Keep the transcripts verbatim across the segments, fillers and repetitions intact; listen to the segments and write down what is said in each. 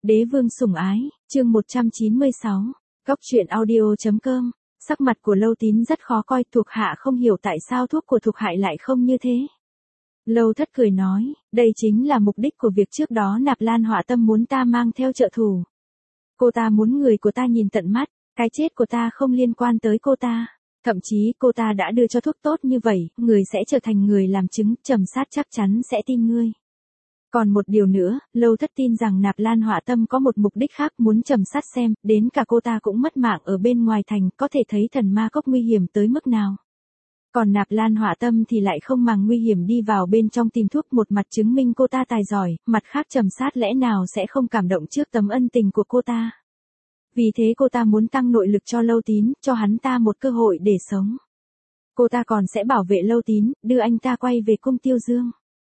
Đế vương sủng ái, chương một trăm chín mươi sáu, Cóc truyện audio.com, sắc mặt của Lâu Tín rất khó coi, thuộc hạ không hiểu tại sao thuốc của thuộc hại lại không như thế. Lâu Thất cười nói, đây chính là mục đích của việc trước đó Nạp Lan Họa Tâm muốn ta mang theo trợ thủ. Cô ta muốn người của ta nhìn tận mắt, cái chết của ta không liên quan tới cô ta. Thậm chí cô ta đã đưa cho thuốc tốt như vậy, người sẽ trở thành người làm chứng, Trầm Sát chắc chắn sẽ tin ngươi. Còn một điều nữa, Lâu Thất tin rằng Nạp Lan Họa Tâm có một mục đích khác, muốn Trầm Sát xem, đến cả cô ta cũng mất mạng ở bên ngoài thành, có thể thấy thần ma cốc nguy hiểm tới mức nào. Còn Nạp Lan Họa Tâm thì lại không màng nguy hiểm đi vào bên trong tìm thuốc, một mặt chứng minh cô ta tài giỏi, mặt khác Trầm Sát lẽ nào sẽ không cảm động trước tấm ân tình của cô ta. Vì thế cô ta muốn tăng nội lực cho Lâu Tín, cho hắn ta một cơ hội để sống. Cô ta còn sẽ bảo vệ Lâu Tín, đưa anh ta quay về cung Tiêu Dương.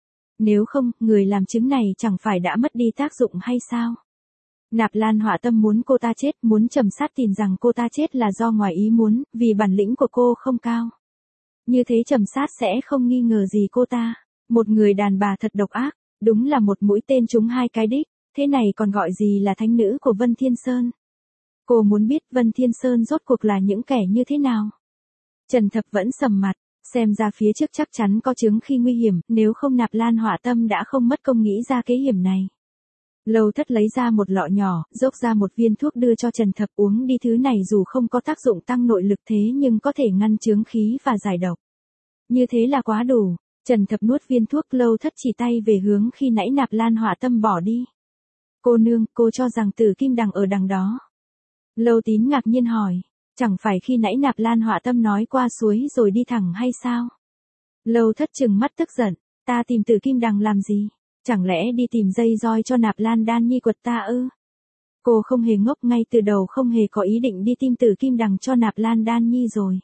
Nếu không, người làm chứng này chẳng phải đã mất đi tác dụng hay sao? Nạp Lan Họa Tâm muốn cô ta chết, muốn Trầm Sát tin rằng cô ta chết là do ngoài ý muốn, vì bản lĩnh của cô không cao. Như thế Trầm Sát sẽ không nghi ngờ gì cô ta. Một người đàn bà thật độc ác, đúng là một mũi tên trúng hai cái đích, thế này còn gọi gì là thánh nữ của Vân Thiên Sơn. Cô muốn biết Vân Thiên Sơn rốt cuộc là những kẻ như thế nào? Trần Thập vẫn sầm mặt, xem ra phía trước chắc chắn có chứng khi nguy hiểm, nếu không Nạp Lan Họa Tâm đã không mất công nghĩ ra kế hiểm này. Lâu Thất lấy ra một lọ nhỏ, dốc ra một viên thuốc đưa cho Trần Thập uống đi, thứ này dù không có tác dụng tăng nội lực thế nhưng có thể ngăn chướng khí và giải độc. Như thế là quá đủ. Trần Thập nuốt viên thuốc, Lâu Thất chỉ tay về hướng khi nãy Nạp Lan Họa Tâm bỏ đi. Cô nương, cô cho rằng Tử Kim Đằng ở đằng đó. Lâu Tín ngạc nhiên hỏi, chẳng phải khi nãy Nạp Lan Họa Tâm nói qua suối rồi đi thẳng hay sao? Lâu Thất trừng mắt tức giận, ta tìm Tử Kim Đằng làm gì? Chẳng lẽ đi tìm dây roi cho Nạp Lan Đan Nhi quật ta ư? Cô không hề ngốc, ngay từ đầu không hề có ý định đi tìm Tử Kim Đằng cho Nạp Lan Đan Nhi rồi.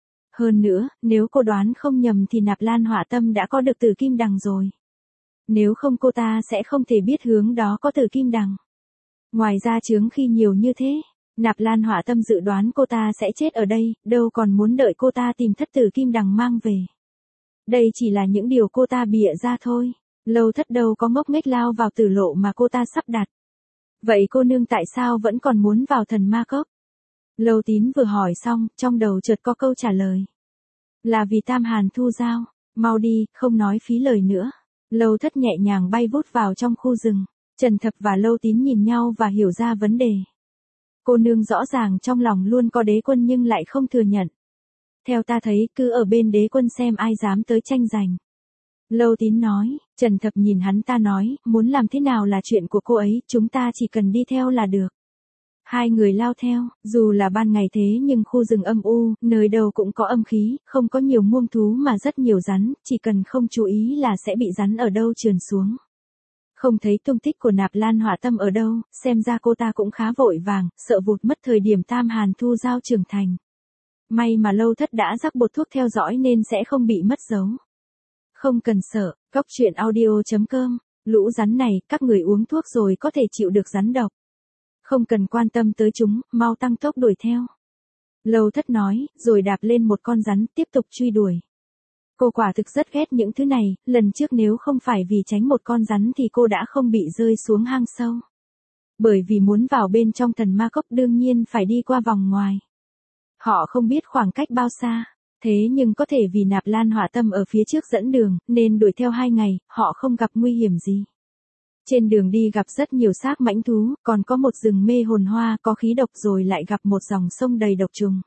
Hơn nữa, nếu cô đoán không nhầm thì Nạp Lan Họa Tâm đã có được Tử Kim Đằng rồi. Nếu không cô ta sẽ không thể biết hướng đó có Tử Kim Đằng. Ngoài ra chướng khi nhiều như thế, Nạp Lan Họa Tâm dự đoán cô ta sẽ chết ở đây, đâu còn muốn đợi cô ta tìm thất Tử Kim Đằng mang về. Đây chỉ là những điều cô ta bịa ra thôi. Lâu Thất đâu có ngốc nghếch lao vào tử lộ mà cô ta sắp đặt. Vậy cô nương tại sao vẫn còn muốn vào thần ma cốc? Lâu Tín vừa hỏi xong, trong đầu chợt có câu trả lời. Là vì Tam Hàn Thu Giao, mau đi, không nói phí lời nữa. Lâu Thất nhẹ nhàng bay vút vào trong khu rừng. Trần Thập và Lâu Tín nhìn nhau và hiểu ra vấn đề. Cô nương rõ ràng trong lòng luôn có đế quân nhưng lại không thừa nhận. Theo ta thấy, cứ ở bên đế quân xem ai dám tới tranh giành. Lâu Tín nói, Trần Thập nhìn hắn ta nói, muốn làm thế nào là chuyện của cô ấy, chúng ta chỉ cần đi theo là được. Hai người lao theo, dù là ban ngày thế nhưng khu rừng âm u, nơi đâu cũng có âm khí, không có nhiều muông thú mà rất nhiều rắn, chỉ cần không chú ý là sẽ bị rắn ở đâu trườn xuống. Không thấy tung tích của Nạp Lan Họa Tâm ở đâu, xem ra cô ta cũng khá vội vàng, sợ vụt mất thời điểm Tam Hàn Thu Giao trưởng thành. May mà Lâu Thất đã rắc bột thuốc theo dõi nên sẽ không bị mất dấu. Không cần sợ, Cóc truyện audio.com, lũ rắn này, các người uống thuốc rồi có thể chịu được rắn độc. Không cần quan tâm tới chúng, mau tăng tốc đuổi theo. Lâu Thất nói, rồi đạp lên một con rắn, tiếp tục truy đuổi. Cô quả thực rất ghét những thứ này, lần trước nếu không phải vì tránh một con rắn thì cô đã không bị rơi xuống hang sâu. Bởi vì muốn vào bên trong thần ma cốc đương nhiên phải đi qua vòng ngoài. Họ không biết khoảng cách bao xa, thế nhưng có thể vì Nạp Lan Họa Tâm ở phía trước dẫn đường, nên đuổi theo hai ngày, họ không gặp nguy hiểm gì. Trên đường đi gặp rất nhiều xác mãnh thú, còn có một rừng mê hồn hoa có khí độc, rồi lại gặp một dòng sông đầy độc trùng.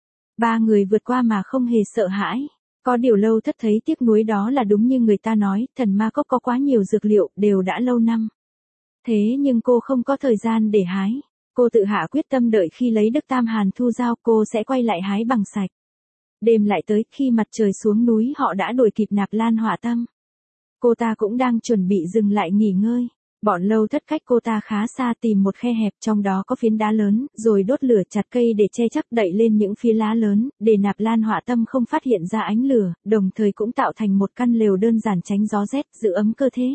Ba người vượt qua mà không hề sợ hãi. Có điều Lâu Thất thấy tiếc nuối, đó là đúng như người ta nói, thần ma cốc có quá nhiều dược liệu, đều đã lâu năm. Thế nhưng cô không có thời gian để hái. Cô tự hạ quyết tâm đợi khi lấy được Tam Hàn Thu Giao cô sẽ quay lại hái bằng sạch. Đêm lại tới, khi mặt trời xuống núi họ đã đuổi kịp Nạp Lan Họa Tâm. Cô ta cũng đang chuẩn bị dừng lại nghỉ ngơi. Bọn Lâu Thất cách cô ta khá xa, tìm một khe hẹp trong đó có phiến đá lớn, rồi đốt lửa chặt cây để che chắc, đậy lên những phía lá lớn, để Nạp Lan Họa Tâm không phát hiện ra ánh lửa, đồng thời cũng tạo thành một căn lều đơn giản tránh gió rét, giữ ấm cơ thể.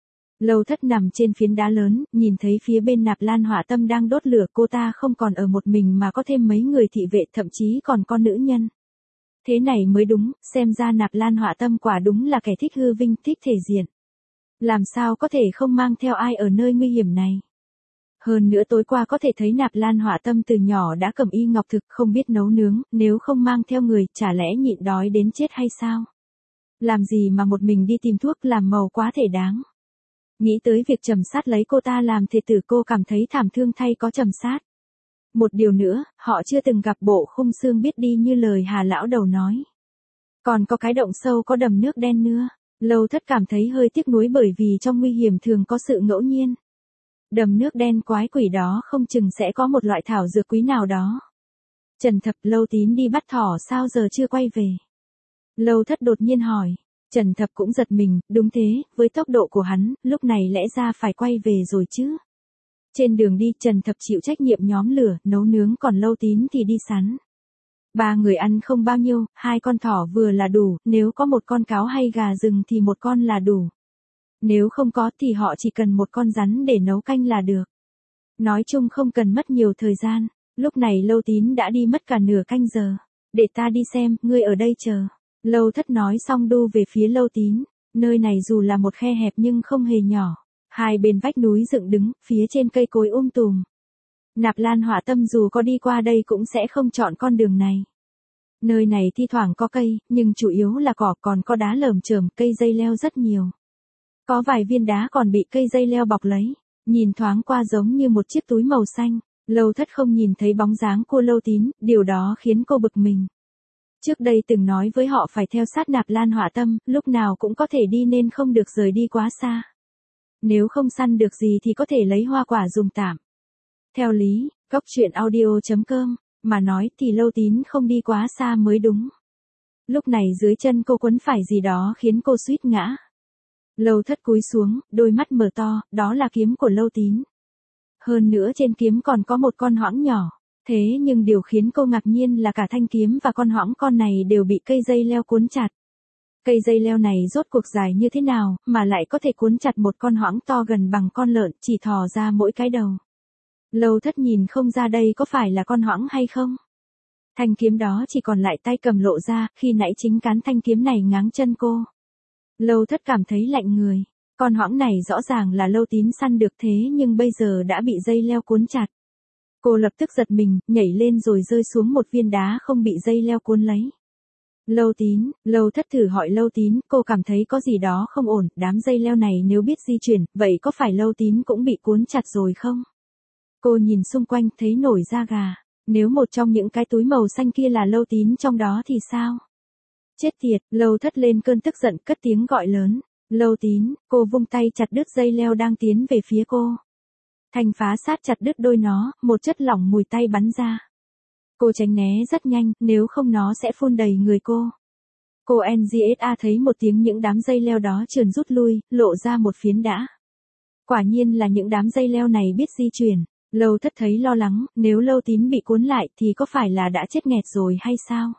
Lâu Thất nằm trên phiến đá lớn, nhìn thấy phía bên Nạp Lan Họa Tâm đang đốt lửa, cô ta không còn ở một mình mà có thêm mấy người thị vệ, thậm chí còn con nữ nhân. Thế này mới đúng, xem ra Nạp Lan Họa Tâm quả đúng là kẻ thích hư vinh, thích thể diện. Làm sao có thể không mang theo ai ở nơi nguy hiểm này? Hơn nữa tối qua có thể thấy Nạp Lan Hỏa Tâm từ nhỏ đã cầm y ngọc thực không biết nấu nướng, nếu không mang theo người, chả lẽ nhịn đói đến chết hay sao? Làm gì mà một mình đi tìm thuốc làm màu quá thể đáng. Nghĩ tới việc Trầm Sát lấy cô ta làm thê tử, cô cảm thấy thảm thương thay có Trầm Sát. Một điều nữa, họ chưa từng gặp bộ khung xương biết đi như lời Hà lão đầu nói. Còn có cái động sâu có đầm nước đen nữa. Lâu Thất cảm thấy hơi tiếc nuối bởi vì trong nguy hiểm thường có sự ngẫu nhiên. Đầm nước đen quái quỷ đó không chừng sẽ có một loại thảo dược quý nào đó. Trần Thập, Lâu Tín đi bắt thỏ sao giờ chưa quay về? Lâu Thất đột nhiên hỏi. Trần Thập cũng giật mình, đúng thế, với tốc độ của hắn, lúc này lẽ ra phải quay về rồi chứ. Trên đường đi, Trần Thập chịu trách nhiệm nhóm lửa, nấu nướng, còn Lâu Tín thì đi săn. Ba người ăn không bao nhiêu, hai con thỏ vừa là đủ, nếu có một con cáo hay gà rừng thì một con là đủ. Nếu không có thì họ chỉ cần một con rắn để nấu canh là được. Nói chung không cần mất nhiều thời gian, lúc này Lâu Tín đã đi mất cả nửa canh giờ. Để ta đi xem, ngươi ở đây chờ. Lâu Thất nói xong đu về phía Lâu Tín, nơi này dù là một khe hẹp nhưng không hề nhỏ. Hai bên vách núi dựng đứng, phía trên cây cối um tùm. Nạp Lan Hỏa Tâm dù có đi qua đây cũng sẽ không chọn con đường này. Nơi này thi thoảng có cây, nhưng chủ yếu là cỏ, còn có đá lởm chởm, cây dây leo rất nhiều. Có vài viên đá còn bị cây dây leo bọc lấy, nhìn thoáng qua giống như một chiếc túi màu xanh. Lâu Thất không nhìn thấy bóng dáng của Lâu Tín, điều đó khiến cô bực mình. Trước đây từng nói với họ phải theo sát Nạp Lan Hỏa Tâm, lúc nào cũng có thể đi nên không được rời đi quá xa. Nếu không săn được gì thì có thể lấy hoa quả dùng tạm. Theo lý, góc truyện audio chấm com, mà nói thì Lâu Tín không đi quá xa mới đúng. Lúc này dưới chân cô quấn phải gì đó khiến cô suýt ngã. Lâu Thất cúi xuống, đôi mắt mở to, đó là kiếm của Lâu Tín. Hơn nữa trên kiếm còn có một con hoãng nhỏ. Thế nhưng điều khiến cô ngạc nhiên là cả thanh kiếm và con hoãng con này đều bị cây dây leo cuốn chặt. Cây dây leo này rốt cuộc dài như thế nào, mà lại có thể cuốn chặt một con hoãng to gần bằng con lợn, chỉ thò ra mỗi cái đầu. Lâu Thất nhìn không ra đây có phải là con hoãng hay không. Thanh kiếm đó chỉ còn lại tay cầm lộ ra, khi nãy chính cán thanh kiếm này ngáng chân cô. Lâu Thất cảm thấy lạnh người, con hoãng này rõ ràng là Lâu Tín săn được thế nhưng bây giờ đã bị dây leo cuốn chặt. Cô lập tức giật mình, nhảy lên rồi rơi xuống một viên đá không bị dây leo cuốn lấy. Lâu Tín, Lâu Thất thử hỏi Lâu Tín, cô cảm thấy có gì đó không ổn, đám dây leo này nếu biết di chuyển, vậy có phải Lâu Tín cũng bị cuốn chặt rồi không? Cô nhìn xung quanh thấy nổi da gà, nếu một trong những cái túi màu xanh kia là Lâu Tín trong đó thì sao? Chết tiệt, Lâu Thất lên cơn tức giận cất tiếng gọi lớn. Lâu Tín, cô vung tay chặt đứt dây leo đang tiến về phía cô. Thanh phá sát chặt đứt đôi nó, một chất lỏng mùi tay bắn ra. Cô tránh né rất nhanh, nếu không nó sẽ phun đầy người cô. Cô en giê ét a thấy một tiếng những đám dây leo đó trườn rút lui, lộ ra một phiến đá. Quả nhiên là những đám dây leo này biết di chuyển. Lâu Thất thấy lo lắng, nếu Lâu Tín bị cuốn lại thì có phải là đã chết nghẹt rồi hay sao?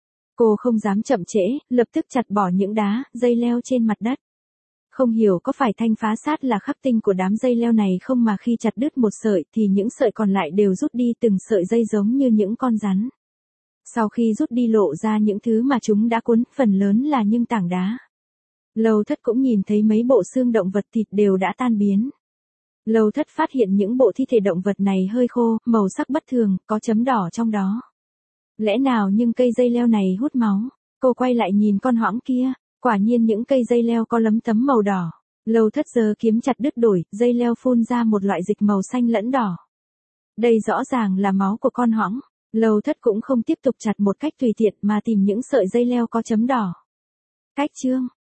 Cô không dám chậm trễ, lập tức chặt bỏ những đá, dây leo trên mặt đất. Không hiểu có phải thanh phá sát là khắc tinh của đám dây leo này không mà khi chặt đứt một sợi thì những sợi còn lại đều rút đi từng sợi dây giống như những con rắn. Sau khi rút đi lộ ra những thứ mà chúng đã cuốn, phần lớn là những tảng đá. Lâu Thất cũng nhìn thấy mấy bộ xương động vật thịt đều đã tan biến. Lâu Thất phát hiện những bộ thi thể động vật này hơi khô, màu sắc bất thường, có chấm đỏ trong đó. Lẽ nào nhưng cây dây leo này hút máu? Cô quay lại nhìn con hoãng kia, quả nhiên những cây dây leo có lấm tấm màu đỏ. Lâu Thất giơ kiếm chặt đứt đổi, dây leo phun ra một loại dịch màu xanh lẫn đỏ. Đây rõ ràng là máu của con hoãng. Lâu Thất cũng không tiếp tục chặt một cách tùy tiện mà tìm những sợi dây leo có chấm đỏ. Cách chương